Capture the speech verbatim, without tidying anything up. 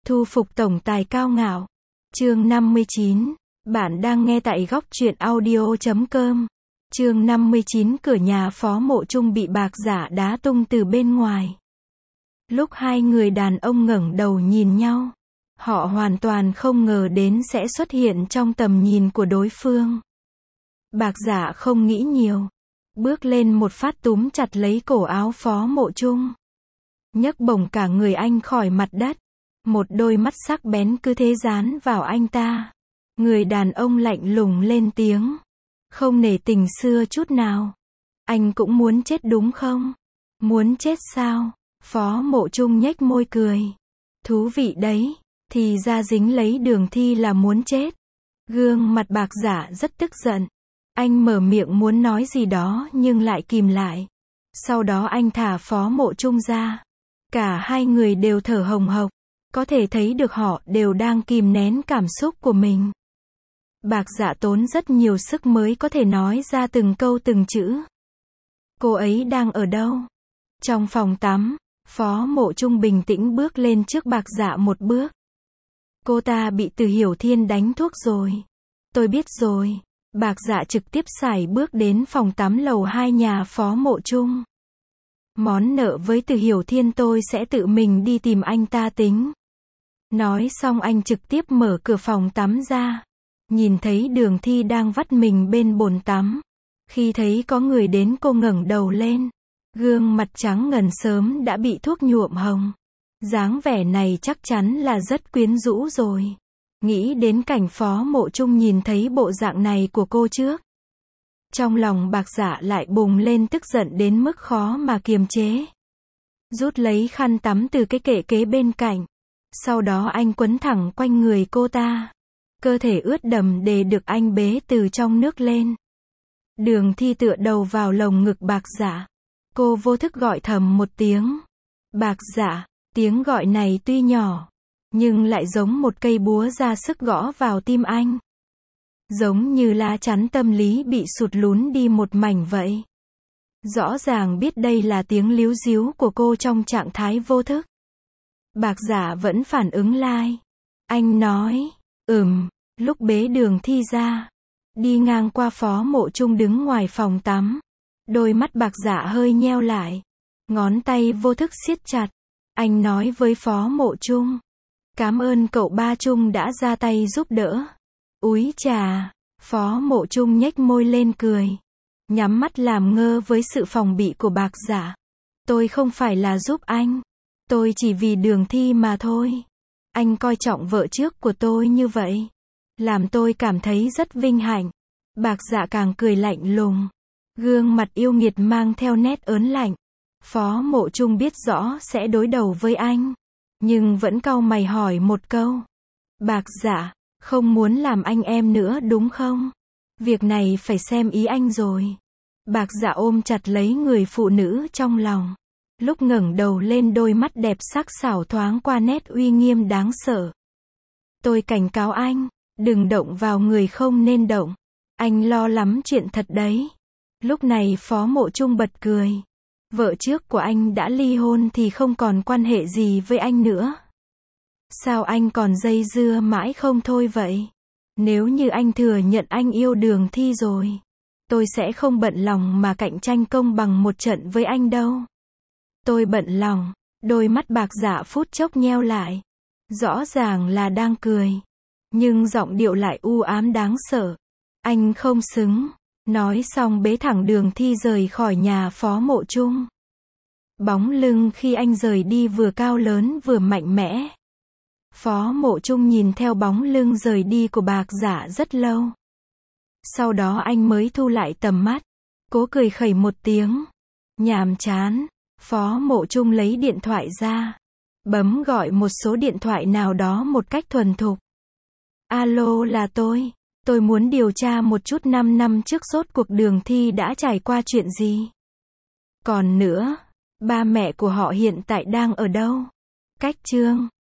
Thu phục tổng tài cao ngạo. Chương năm mươi chín. Bạn đang nghe tại góc truyện audio chấm com. Chương năm mươi chín. Cửa nhà Phó Mộ Trung bị bạc giả đá tung từ bên ngoài. Lúc hai người đàn ông ngẩng đầu nhìn nhau, họ hoàn toàn không ngờ đến sẽ xuất hiện trong tầm nhìn của đối phương. Bạc giả không nghĩ nhiều, bước lên một phát túm chặt lấy cổ áo Phó Mộ Trung, nhấc bổng cả người anh khỏi mặt đất. Một đôi mắt sắc bén cứ thế dán vào anh ta. Người đàn ông lạnh lùng lên tiếng, không nể tình xưa chút nào. Anh cũng muốn chết đúng không? Muốn chết sao? Phó Mộ Trung nhếch môi cười. Thú vị đấy, thì ra dính lấy Đường Thi là muốn chết. Gương mặt bạc giả rất tức giận. Anh mở miệng muốn nói gì đó nhưng lại kìm lại. Sau đó anh thả Phó Mộ Trung ra. Cả hai người đều thở hồng hộc. Có thể thấy được họ đều đang kìm nén cảm xúc của mình. Bạc dạ tốn rất nhiều sức mới có thể nói ra từng câu từng chữ. Cô ấy đang ở đâu? Trong phòng tắm, Phó Mộ Trung bình tĩnh bước lên trước bạc dạ một bước. Cô ta bị Từ Hiểu Thiên đánh thuốc rồi. Tôi biết rồi. Bạc dạ trực tiếp sải bước đến phòng tắm lầu hai nhà Phó Mộ Trung. Món nợ với Từ Hiểu Thiên tôi sẽ tự mình đi tìm anh ta tính. Nói xong anh trực tiếp mở cửa phòng tắm ra. Nhìn thấy Đường Thi đang vắt mình bên bồn tắm. Khi thấy có người đến cô ngẩng đầu lên. Gương mặt trắng ngần sớm đã bị thuốc nhuộm hồng. Dáng vẻ này chắc chắn là rất quyến rũ rồi. Nghĩ đến cảnh Phó Mộ Trung nhìn thấy bộ dạng này của cô trước. Trong lòng bạc dạ lại bùng lên tức giận đến mức khó mà kiềm chế. Rút lấy khăn tắm từ cái kệ kế bên cạnh. Sau đó anh quấn thẳng quanh người cô ta. Cơ thể ướt đẫm để được anh bế từ trong nước lên. Đường Thi tựa đầu vào lồng ngực bạc dạ. Cô vô thức gọi thầm một tiếng. Bạc dạ, tiếng gọi này tuy nhỏ, nhưng lại giống một cây búa ra sức gõ vào tim anh. Giống như lá chắn tâm lý bị sụt lún đi một mảnh vậy. Rõ ràng biết đây là tiếng líu ríu của cô trong trạng thái vô thức. Bạc giả vẫn phản ứng lai. Anh nói, ừm, lúc bế Đường Thi ra. Đi ngang qua Phó Mộ Trung đứng ngoài phòng tắm. Đôi mắt bạc giả hơi nheo lại. Ngón tay vô thức siết chặt. Anh nói với Phó Mộ Trung. Cảm ơn cậu ba Trung đã ra tay giúp đỡ. Úi chà, Phó Mộ Trung nhếch môi lên cười. Nhắm mắt làm ngơ với sự phòng bị của bạc giả. Tôi không phải là giúp anh. Tôi chỉ vì Đường Thi mà thôi. Anh coi trọng vợ trước của tôi như vậy. Làm tôi cảm thấy rất vinh hạnh. Bạc dạ càng cười lạnh lùng. Gương mặt yêu nghiệt mang theo nét ớn lạnh. Phó Mộ Trung biết rõ sẽ đối đầu với anh. Nhưng vẫn cau mày hỏi một câu. Bạc dạ, không muốn làm anh em nữa đúng không? Việc này phải xem ý anh rồi. Bạc dạ ôm chặt lấy người phụ nữ trong lòng. Lúc ngẩng đầu lên đôi mắt đẹp sắc sảo thoáng qua nét uy nghiêm đáng sợ. Tôi cảnh cáo anh, đừng động vào người không nên động. Anh lo lắm chuyện thật đấy. Lúc này Phó Mộ Trung bật cười. Vợ trước của anh đã ly hôn thì không còn quan hệ gì với anh nữa. Sao anh còn dây dưa mãi không thôi vậy? Nếu như anh thừa nhận anh yêu Đường Thi rồi, tôi sẽ không bận lòng mà cạnh tranh công bằng một trận với anh đâu. Tôi bận lòng. Đôi mắt bạc dạ phút chốc nheo lại. Rõ ràng là đang cười, nhưng giọng điệu lại u ám đáng sợ. Anh không xứng. Nói xong bế thẳng Đường Thi rời khỏi nhà Phó Mộ Trung. Bóng lưng khi anh rời đi vừa cao lớn vừa mạnh mẽ. Phó Mộ Trung nhìn theo bóng lưng rời đi của bạc giả rất lâu. Sau đó anh mới thu lại tầm mắt. Cố cười khẩy một tiếng. Nhàm chán. Phó Mộ Trung lấy điện thoại ra. Bấm gọi một số điện thoại nào đó một cách thuần thục. Alo, là tôi. Tôi muốn điều tra một chút năm năm trước rốt cuộc Đường Thi đã trải qua chuyện gì. Còn nữa, ba mẹ của họ hiện tại đang ở đâu? Cách Chương.